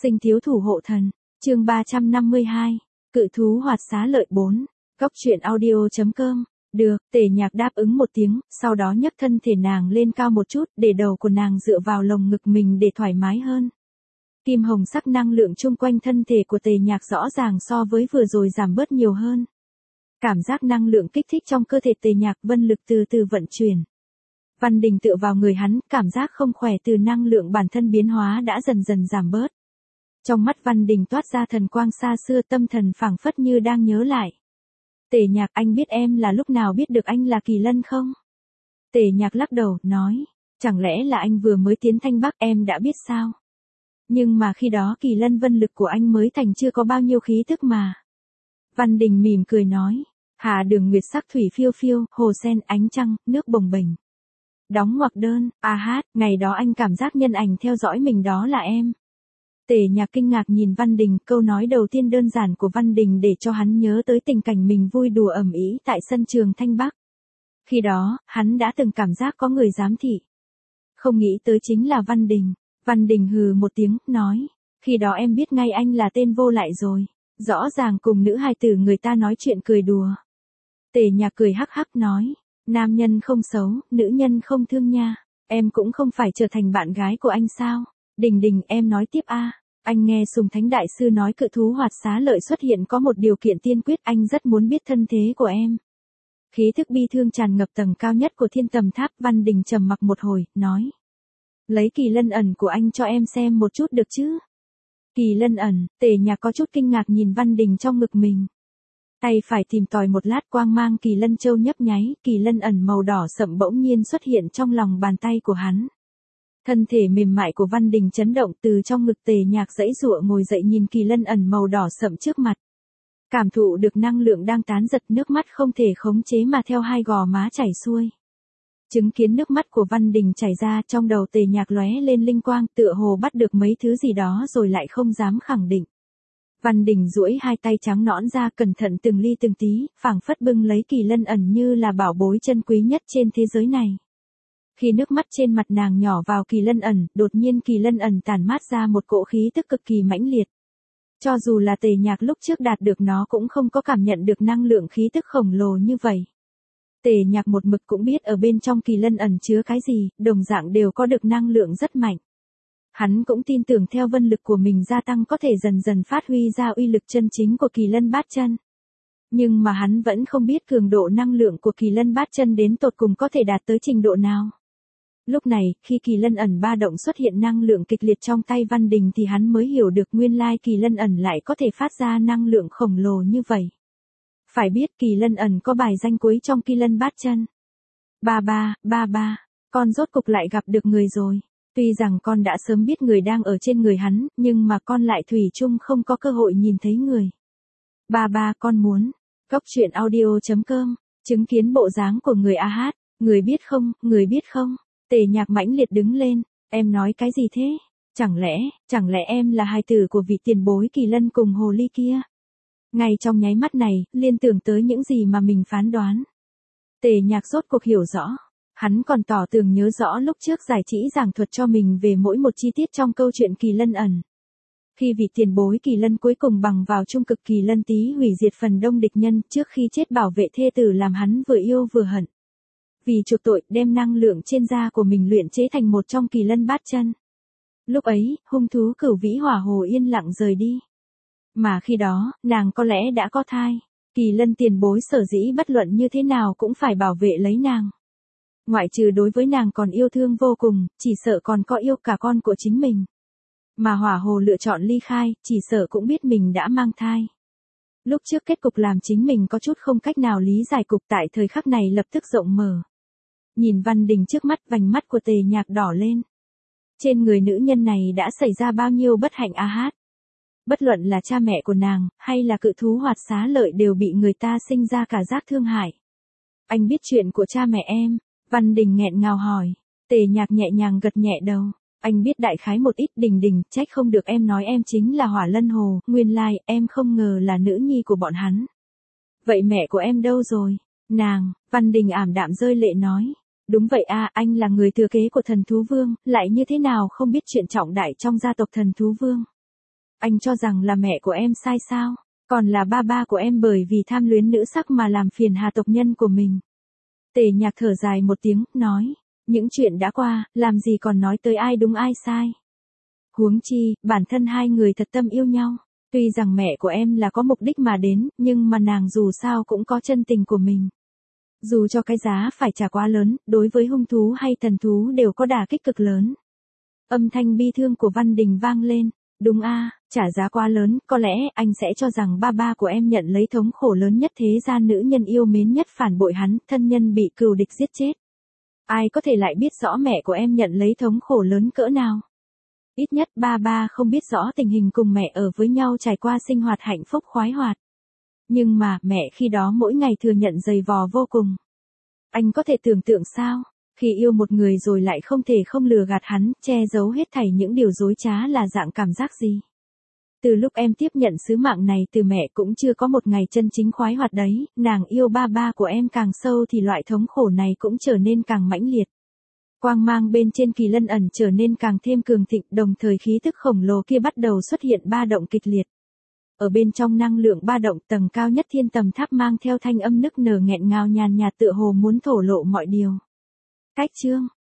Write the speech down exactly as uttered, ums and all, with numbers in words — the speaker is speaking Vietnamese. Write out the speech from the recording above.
Sinh thiếu thủ hộ thần, chương ba trăm năm mươi hai, cự thú hoạt xá lợi bốn, góc truyện audio.com, được, Tề Nhạc đáp ứng một tiếng, sau đó nhấc thân thể nàng lên cao một chút, để đầu của nàng dựa vào lồng ngực mình để thoải mái hơn. Kim hồng sắc năng lượng chung quanh thân thể của Tề Nhạc rõ ràng so với vừa rồi giảm bớt nhiều hơn. Cảm giác năng lượng kích thích trong cơ thể Tề Nhạc, vân lực từ từ vận chuyển. Văn Đình tựa vào người hắn, cảm giác không khỏe từ năng lượng bản thân biến hóa đã dần dần giảm bớt. Trong mắt Văn Đình toát ra thần quang xa xưa, tâm thần phảng phất như đang nhớ lại. Tề Nhạc, anh biết em là lúc nào biết được anh là Kỳ Lân không? Tề Nhạc lắc đầu, nói, chẳng lẽ là anh vừa mới tiến Thanh Bắc em đã biết sao? Nhưng mà khi đó Kỳ Lân vân lực của anh mới thành chưa có bao nhiêu khí thức mà. Văn Đình mỉm cười nói, hạ đường nguyệt sắc thủy phiêu phiêu, hồ sen ánh trăng, nước bồng bềnh. Đóng ngoặc đơn, a hát, ngày đó anh cảm giác nhân ảnh theo dõi mình đó là em. Tề Nhạc kinh ngạc nhìn Văn Đình, câu nói đầu tiên đơn giản của Văn Đình để cho hắn nhớ tới tình cảnh mình vui đùa ầm ĩ tại sân trường Thanh Bắc. Khi đó, hắn đã từng cảm giác có người giám thị. Không nghĩ tới chính là Văn Đình. Văn Đình hừ một tiếng, nói, khi đó em biết ngay anh là tên vô lại rồi. Rõ ràng cùng nữ hài tử người ta nói chuyện cười đùa. Tề Nhạc cười hắc hắc nói, nam nhân không xấu, nữ nhân không thương nha. Em cũng không phải trở thành bạn gái của anh sao? Đình Đình, em nói tiếp a. Anh nghe Sùng Thánh Đại Sư nói cự thú hoạt xá lợi xuất hiện có một điều kiện tiên quyết, anh rất muốn biết thân thế của em. Khí thức bi thương tràn ngập tầng cao nhất của thiên tầm tháp. Văn Đình trầm mặc một hồi, nói, lấy Kỳ Lân ẩn của anh cho em xem một chút được chứ? Kỳ Lân ẩn, Tề Nhạc có chút kinh ngạc nhìn Văn Đình trong ngực mình. Tay phải tìm tòi một lát, quang mang Kỳ Lân châu nhấp nháy, Kỳ Lân ẩn màu đỏ sậm bỗng nhiên xuất hiện trong lòng bàn tay của hắn. Thân thể mềm mại của Văn Đình chấn động, từ trong ngực Tề Nhạc giãy giụa ngồi dậy nhìn Kỳ Lân ẩn màu đỏ sậm trước mặt. Cảm thụ được năng lượng đang tán giật, nước mắt không thể khống chế mà theo hai gò má chảy xuôi. Chứng kiến nước mắt của Văn Đình chảy ra, trong đầu Tề Nhạc lóe lên linh quang, tựa hồ bắt được mấy thứ gì đó rồi lại không dám khẳng định. Văn Đình duỗi hai tay trắng nõn ra, cẩn thận từng ly từng tí, phảng phất bưng lấy Kỳ Lân ẩn như là bảo bối chân quý nhất trên thế giới này. Khi nước mắt trên mặt nàng nhỏ vào Kỳ Lân ẩn, đột nhiên Kỳ Lân ẩn tản mát ra một cỗ khí tức cực kỳ mãnh liệt. Cho dù là Tề Nhạc lúc trước đạt được nó cũng không có cảm nhận được năng lượng khí tức khổng lồ như vậy. Tề Nhạc một mực cũng biết ở bên trong Kỳ Lân ẩn chứa cái gì, đồng dạng đều có được năng lượng rất mạnh. Hắn cũng tin tưởng theo vân lực của mình gia tăng có thể dần dần phát huy ra uy lực chân chính của Kỳ Lân bát chân. Nhưng mà hắn vẫn không biết cường độ năng lượng của Kỳ Lân bát chân đến tột cùng có thể đạt tới trình độ nào. Lúc này, khi Kỳ Lân ẩn ba động xuất hiện năng lượng kịch liệt trong tay Văn Đình thì hắn mới hiểu được nguyên lai Kỳ Lân ẩn lại có thể phát ra năng lượng khổng lồ như vậy. Phải biết Kỳ Lân ẩn có bài danh cuối trong Kỳ Lân bát chân. Ba ba, ba ba, con rốt cục lại gặp được người rồi. Tuy rằng con đã sớm biết người đang ở trên người hắn, nhưng mà con lại thủy chung không có cơ hội nhìn thấy người. Ba ba, con muốn. Góc truyện audio.com, chứng kiến bộ dáng của người a hát, người biết không, người biết không? Tề Nhạc mãnh liệt đứng lên, em nói cái gì thế? Chẳng lẽ, chẳng lẽ em là hài tử của vị tiền bối Kỳ Lân cùng hồ ly kia? Ngay trong nháy mắt này, liên tưởng tới những gì mà mình phán đoán. Tề Nhạc rốt cuộc hiểu rõ. Hắn còn tỏ tường nhớ rõ lúc trước giải chỉ giảng thuật cho mình về mỗi một chi tiết trong câu chuyện Kỳ Lân ẩn. Khi vị tiền bối Kỳ Lân cuối cùng bằng vào trung cực Kỳ Lân tí hủy diệt phần đông địch nhân, trước khi chết bảo vệ thê tử làm hắn vừa yêu vừa hận. Vì chuộc tội, đem năng lượng trên da của mình luyện chế thành một trong Kỳ Lân bát chân. Lúc ấy, hung thú Cửu Vĩ Hỏa Hồ yên lặng rời đi. Mà khi đó, nàng có lẽ đã có thai. Kỳ Lân tiền bối sở dĩ bất luận như thế nào cũng phải bảo vệ lấy nàng. Ngoại trừ đối với nàng còn yêu thương vô cùng, chỉ sợ còn có yêu cả con của chính mình. Mà Hỏa Hồ lựa chọn ly khai, chỉ sợ cũng biết mình đã mang thai. Lúc trước kết cục làm chính mình có chút không cách nào lý giải, cục tại thời khắc này lập tức rộng mở. Nhìn Văn Đình trước mắt, vành mắt của Tề Nhạc đỏ lên. Trên người nữ nhân này đã xảy ra bao nhiêu bất hạnh a hát. Bất luận là cha mẹ của nàng, hay là cự thú hoạt xá lợi đều bị người ta sinh ra cả giác thương hại. Anh biết chuyện của cha mẹ em? Văn Đình nghẹn ngào hỏi. Tề Nhạc nhẹ nhàng gật nhẹ đầu. Anh biết đại khái một ít. Đình Đình, trách không được em nói em chính là Hỏa Lân Hồ, nguyên lai, em không ngờ là nữ nhi của bọn hắn. Vậy mẹ của em đâu rồi? Nàng, Văn Đình ảm đạm rơi lệ nói. Đúng vậy a, anh là người thừa kế của thần thú vương, lại như thế nào không biết chuyện trọng đại trong gia tộc thần thú vương. Anh cho rằng là mẹ của em sai sao? Còn là ba ba của em bởi vì tham luyến nữ sắc mà làm phiền Hà tộc nhân của mình. Tề Nhạc thở dài một tiếng, nói, những chuyện đã qua, làm gì còn nói tới ai đúng ai sai. Huống chi, bản thân hai người thật tâm yêu nhau. Tuy rằng mẹ của em là có mục đích mà đến, nhưng mà nàng dù sao cũng có chân tình của mình. Dù cho cái giá phải trả quá lớn, đối với hung thú hay thần thú đều có đả kích cực lớn. Âm thanh bi thương của Văn Đình vang lên. Đúng a, trả giá quá lớn, có lẽ anh sẽ cho rằng ba ba của em nhận lấy thống khổ lớn nhất thế gian, nữ nhân yêu mến nhất phản bội hắn, thân nhân bị cừu địch giết chết. Ai có thể lại biết rõ mẹ của em nhận lấy thống khổ lớn cỡ nào? Ít nhất ba ba không biết rõ tình hình cùng mẹ ở với nhau trải qua sinh hoạt hạnh phúc khoái hoạt. Nhưng mà mẹ khi đó mỗi ngày thừa nhận dày vò vô cùng. Anh có thể tưởng tượng sao? Khi yêu một người rồi lại không thể không lừa gạt hắn, che giấu hết thảy những điều dối trá là dạng cảm giác gì? Từ lúc em tiếp nhận sứ mạng này từ mẹ cũng chưa có một ngày chân chính khoái hoạt đấy, nàng yêu ba ba của em càng sâu thì loại thống khổ này cũng trở nên càng mãnh liệt. Quang mang bên trên Kỳ Lân ẩn trở nên càng thêm cường thịnh, đồng thời khí tức khổng lồ kia bắt đầu xuất hiện ba động kịch liệt. Ở bên trong năng lượng ba động, tầng cao nhất thiên tầm tháp mang theo thanh âm nức nở nghẹn ngào nhàn nhạt tựa hồ muốn thổ lộ mọi điều. Cách chương